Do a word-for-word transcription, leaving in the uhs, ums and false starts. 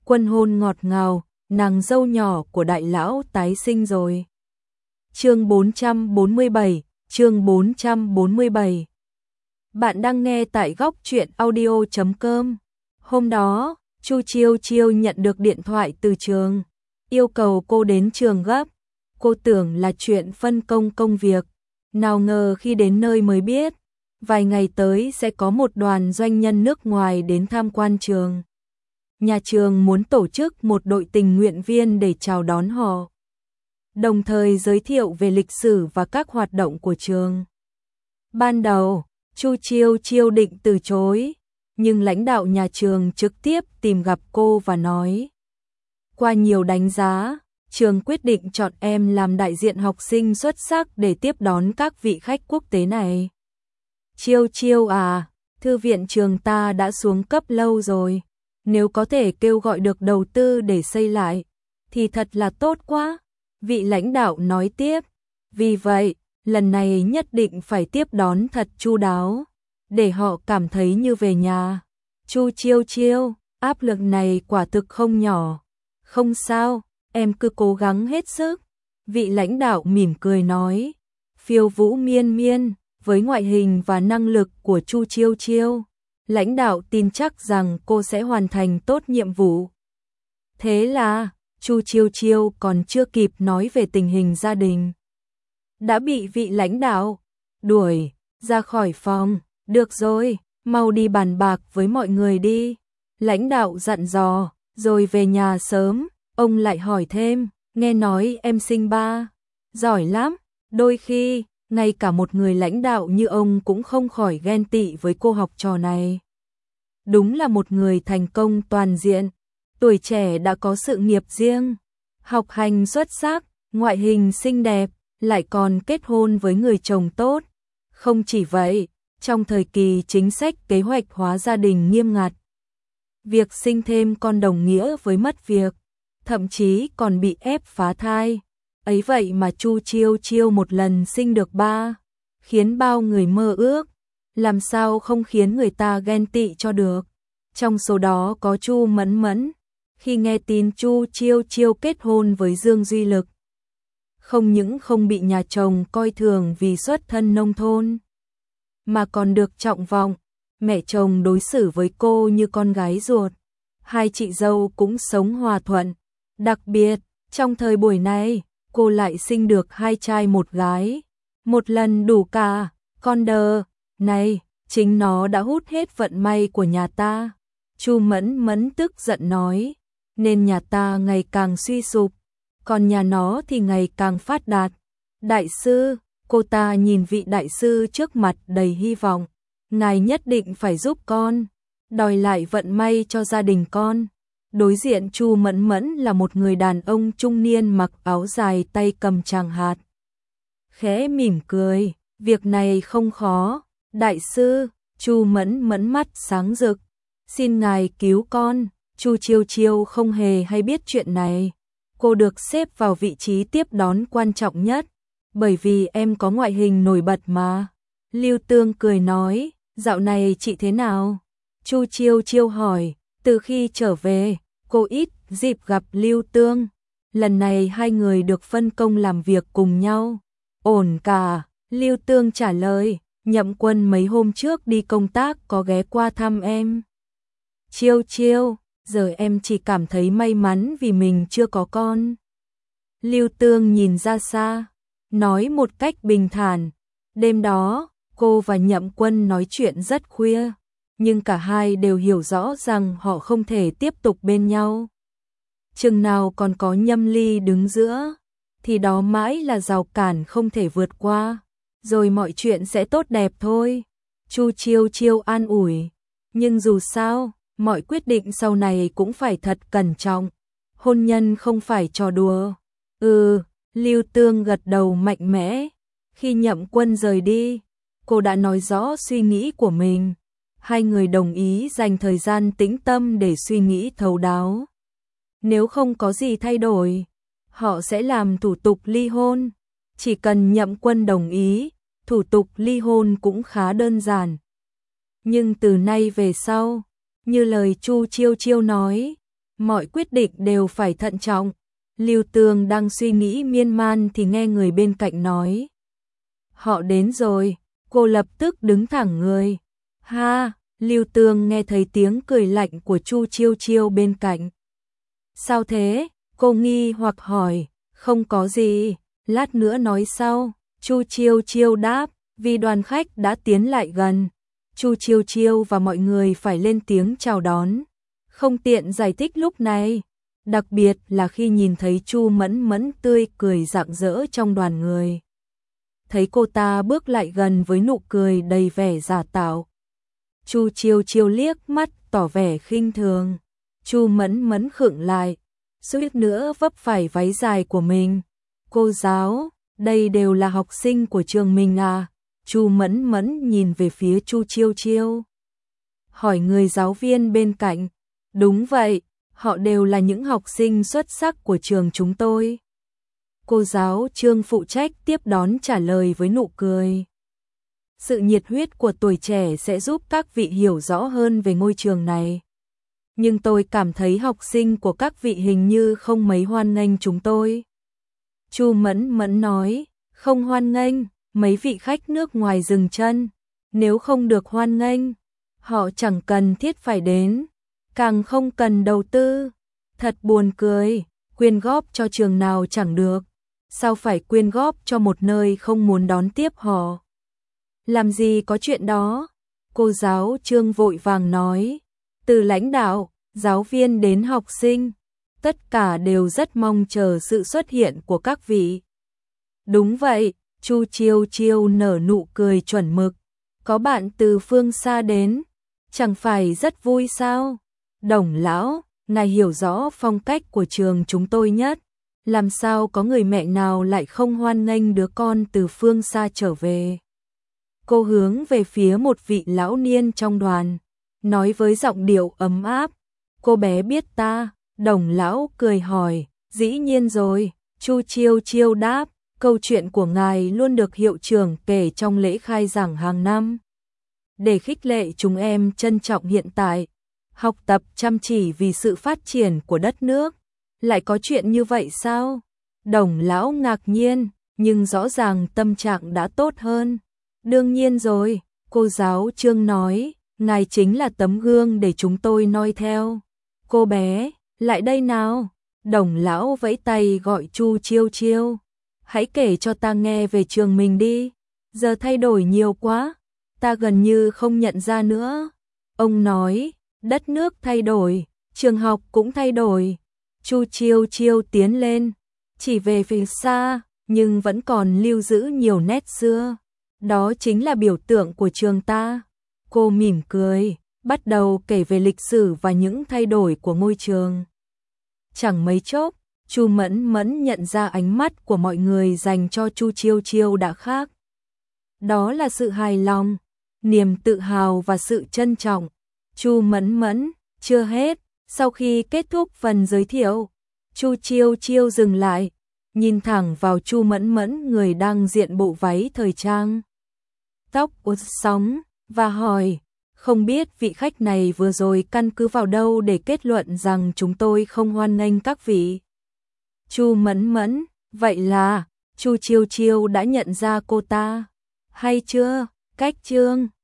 Quân hôn ngọt ngào, nàng dâu nhỏ của đại lão tái sinh rồi. Chương bốn trăm bốn mươi bảy, chương bốn trăm bốn mươi bảy. Bạn đang nghe tại góc truyện audio chấm com. Hôm đó, Chu Chiêu Chiêu nhận được điện thoại từ trường, yêu cầu cô đến trường gấp. Cô tưởng là chuyện phân công công việc, nào ngờ khi đến nơi mới biết, vài ngày tới sẽ có một đoàn doanh nhân nước ngoài đến tham quan trường. Nhà trường muốn tổ chức một đội tình nguyện viên để chào đón họ, đồng thời giới thiệu về lịch sử và các hoạt động của trường. Ban đầu, Chu Chiêu Chiêu định từ chối, nhưng lãnh đạo nhà trường trực tiếp tìm gặp cô và nói: qua nhiều đánh giá, trường quyết định chọn em làm đại diện học sinh xuất sắc để tiếp đón các vị khách quốc tế này. Chiêu Chiêu à, thư viện trường ta đã xuống cấp lâu rồi, nếu có thể kêu gọi được đầu tư để xây lại, thì thật là tốt quá. Vị lãnh đạo nói tiếp, vì vậy, lần này nhất định phải tiếp đón thật chu đáo, để họ cảm thấy như về nhà. Chu Chiêu Chiêu, áp lực này quả thực không nhỏ. Không sao, em cứ cố gắng hết sức. Vị lãnh đạo mỉm cười nói, phiêu vũ miên miên, với ngoại hình và năng lực của Chu Chiêu Chiêu, lãnh đạo tin chắc rằng cô sẽ hoàn thành tốt nhiệm vụ. Thế là, Chu Chiêu Chiêu còn chưa kịp nói về tình hình gia đình, đã bị vị lãnh đạo đuổi ra khỏi phòng. Được rồi, mau đi bàn bạc với mọi người đi. Lãnh đạo dặn dò, rồi về nhà sớm. Ông lại hỏi thêm, nghe nói em sinh ba, giỏi lắm. Đôi khi, ngay cả một người lãnh đạo như ông cũng không khỏi ghen tị với cô học trò này. Đúng là một người thành công toàn diện, tuổi trẻ đã có sự nghiệp riêng, học hành xuất sắc, ngoại hình xinh đẹp, lại còn kết hôn với người chồng tốt. Không chỉ vậy, trong thời kỳ chính sách kế hoạch hóa gia đình nghiêm ngặt, việc sinh thêm con đồng nghĩa với mất việc, thậm chí còn bị ép phá thai. Ấy vậy mà Chu Chiêu Chiêu một lần sinh được ba, khiến bao người mơ ước, làm sao không khiến người ta ghen tị cho được. Trong số đó có Chu Mẫn Mẫn. Khi nghe tin Chu Chiêu Chiêu kết hôn với Dương Duy Lực, không những không bị nhà chồng coi thường vì xuất thân nông thôn, mà còn được trọng vọng, mẹ chồng đối xử với cô như con gái ruột. Hai chị dâu cũng sống hòa thuận. Đặc biệt, trong thời buổi này, cô lại sinh được hai trai một gái, một lần đủ cả. Con đờ này, chính nó đã hút hết vận may của nhà ta. Chu Mẫn Mẫn tức giận nói, nên nhà ta ngày càng suy sụp, còn nhà nó thì ngày càng phát đạt. Đại sư, cô ta nhìn vị đại sư trước mặt đầy hy vọng, ngài nhất định phải giúp con, đòi lại vận may cho gia đình con. Đối diện Chu Mẫn Mẫn là một người đàn ông trung niên mặc áo dài, tay cầm tràng hạt, khẽ mỉm cười, việc này không khó. Đại sư, Chu Mẫn Mẫn mắt sáng rực, xin ngài cứu con. Chu Chiêu Chiêu không hề hay biết chuyện này. Cô được xếp vào vị trí tiếp đón quan trọng nhất, bởi vì em có ngoại hình nổi bật mà. Lưu Tương cười nói, dạo này chị thế nào? Chu Chiêu Chiêu hỏi. Từ khi trở về, cô ít dịp gặp Lưu Tương. Lần này hai người được phân công làm việc cùng nhau. Ổn cả, Lưu Tương trả lời. Nhậm Quân mấy hôm trước đi công tác có ghé qua thăm em. Chiêu Chiêu, giờ em chỉ cảm thấy may mắn vì mình chưa có con. Lưu Tương nhìn ra xa, nói một cách bình thản. Đêm đó, cô và Nhậm Quân nói chuyện rất khuya, nhưng cả hai đều hiểu rõ rằng họ không thể tiếp tục bên nhau. Chừng nào còn có Nhâm Ly đứng giữa, thì đó mãi là rào cản không thể vượt qua, rồi mọi chuyện sẽ tốt đẹp thôi. Chu Chiêu Chiêu an ủi, nhưng dù sao, mọi quyết định sau này cũng phải thật cẩn trọng. Hôn nhân không phải trò đùa. Ừ, Lưu Tương gật đầu mạnh mẽ. Khi Nhậm Quân rời đi, cô đã nói rõ suy nghĩ của mình. Hai người đồng ý dành thời gian tĩnh tâm để suy nghĩ thấu đáo. Nếu không có gì thay đổi, họ sẽ làm thủ tục ly hôn. Chỉ cần Nhậm Quân đồng ý, thủ tục ly hôn cũng khá đơn giản. Nhưng từ nay về sau, như lời Chu Chiêu Chiêu nói, mọi quyết định đều phải thận trọng. Lưu Tường đang suy nghĩ miên man thì nghe người bên cạnh nói. Họ đến rồi, cô lập tức đứng thẳng người. Ha, Lưu Tường nghe thấy tiếng cười lạnh của Chu Chiêu Chiêu bên cạnh. Sao thế? Cô nghi hoặc hỏi. Không có gì, lát nữa nói sau. Chu Chiêu Chiêu đáp, vì đoàn khách đã tiến lại gần. Chu Chiêu Chiêu và mọi người phải lên tiếng chào đón. Không tiện giải thích lúc này, đặc biệt là khi nhìn thấy Chu Mẫn Mẫn tươi cười rạng rỡ trong đoàn người. Thấy cô ta bước lại gần với nụ cười đầy vẻ giả tạo. Chu Chiêu Chiêu liếc mắt tỏ vẻ khinh thường. Chu Mẫn Mẫn khựng lại, suýt nữa vấp phải váy dài của mình. Cô giáo, đây đều là học sinh của trường mình à? Chu Mẫn Mẫn nhìn về phía Chu Chiêu Chiêu. Hỏi người giáo viên bên cạnh. Đúng vậy, họ đều là những học sinh xuất sắc của trường chúng tôi. Cô giáo Trương phụ trách tiếp đón trả lời với nụ cười. Sự nhiệt huyết của tuổi trẻ sẽ giúp các vị hiểu rõ hơn về ngôi trường này. Nhưng tôi cảm thấy học sinh của các vị hình như không mấy hoan nghênh chúng tôi. Chu Mẫn Mẫn nói, không hoan nghênh, mấy vị khách nước ngoài dừng chân. Nếu không được hoan nghênh, họ chẳng cần thiết phải đến, càng không cần đầu tư. Thật buồn cười, quyên góp cho trường nào chẳng được, sao phải quyên góp cho một nơi không muốn đón tiếp họ? Làm gì có chuyện đó? Cô giáo Trương vội vàng nói. Từ lãnh đạo, giáo viên đến học sinh, tất cả đều rất mong chờ sự xuất hiện của các vị. Đúng vậy, Chu Chiêu Chiêu nở nụ cười chuẩn mực. Có bạn từ phương xa đến, chẳng phải rất vui sao? Đồng lão, ngài hiểu rõ phong cách của trường chúng tôi nhất. Làm sao có người mẹ nào lại không hoan nghênh đứa con từ phương xa trở về? Cô hướng về phía một vị lão niên trong đoàn, nói với giọng điệu ấm áp. Cô bé biết ta? Đồng lão cười hỏi. Dĩ nhiên rồi, Chu Chiêu Chiêu đáp. Câu chuyện của ngài luôn được hiệu trưởng kể trong lễ khai giảng hàng năm. Để khích lệ chúng em trân trọng hiện tại, học tập chăm chỉ vì sự phát triển của đất nước. Lại có chuyện như vậy sao? Đồng lão ngạc nhiên, nhưng rõ ràng tâm trạng đã tốt hơn. Đương nhiên rồi, cô giáo Trương nói, ngài chính là tấm gương để chúng tôi noi theo. Cô bé, lại đây nào. Đồng lão vẫy tay gọi Chu Chiêu Chiêu. Hãy kể cho ta nghe về trường mình đi. Giờ thay đổi nhiều quá, ta gần như không nhận ra nữa. Ông nói, đất nước thay đổi, trường học cũng thay đổi. Chu Chiêu Chiêu tiến lên, chỉ về phía xa, nhưng vẫn còn lưu giữ nhiều nét xưa. Đó chính là biểu tượng của trường ta. Cô mỉm cười, bắt đầu kể về lịch sử và những thay đổi của ngôi trường. Chẳng mấy chốc, Chu Mẫn Mẫn nhận ra ánh mắt của mọi người dành cho Chu Chiêu Chiêu đã khác. Đó là sự hài lòng, niềm tự hào và sự trân trọng. Chu Mẫn Mẫn, chưa hết, sau khi kết thúc phần giới thiệu, Chu Chiêu Chiêu dừng lại, nhìn thẳng vào Chu Mẫn Mẫn người đang diện bộ váy thời trang. Tóc uốn sóng, và hỏi, không biết vị khách này vừa rồi căn cứ vào đâu để kết luận rằng chúng tôi không hoan nghênh các vị. Chu Mẫn Mẫn, vậy là, Chu Chiêu Chiêu đã nhận ra cô ta. Hay chưa, cách Trương,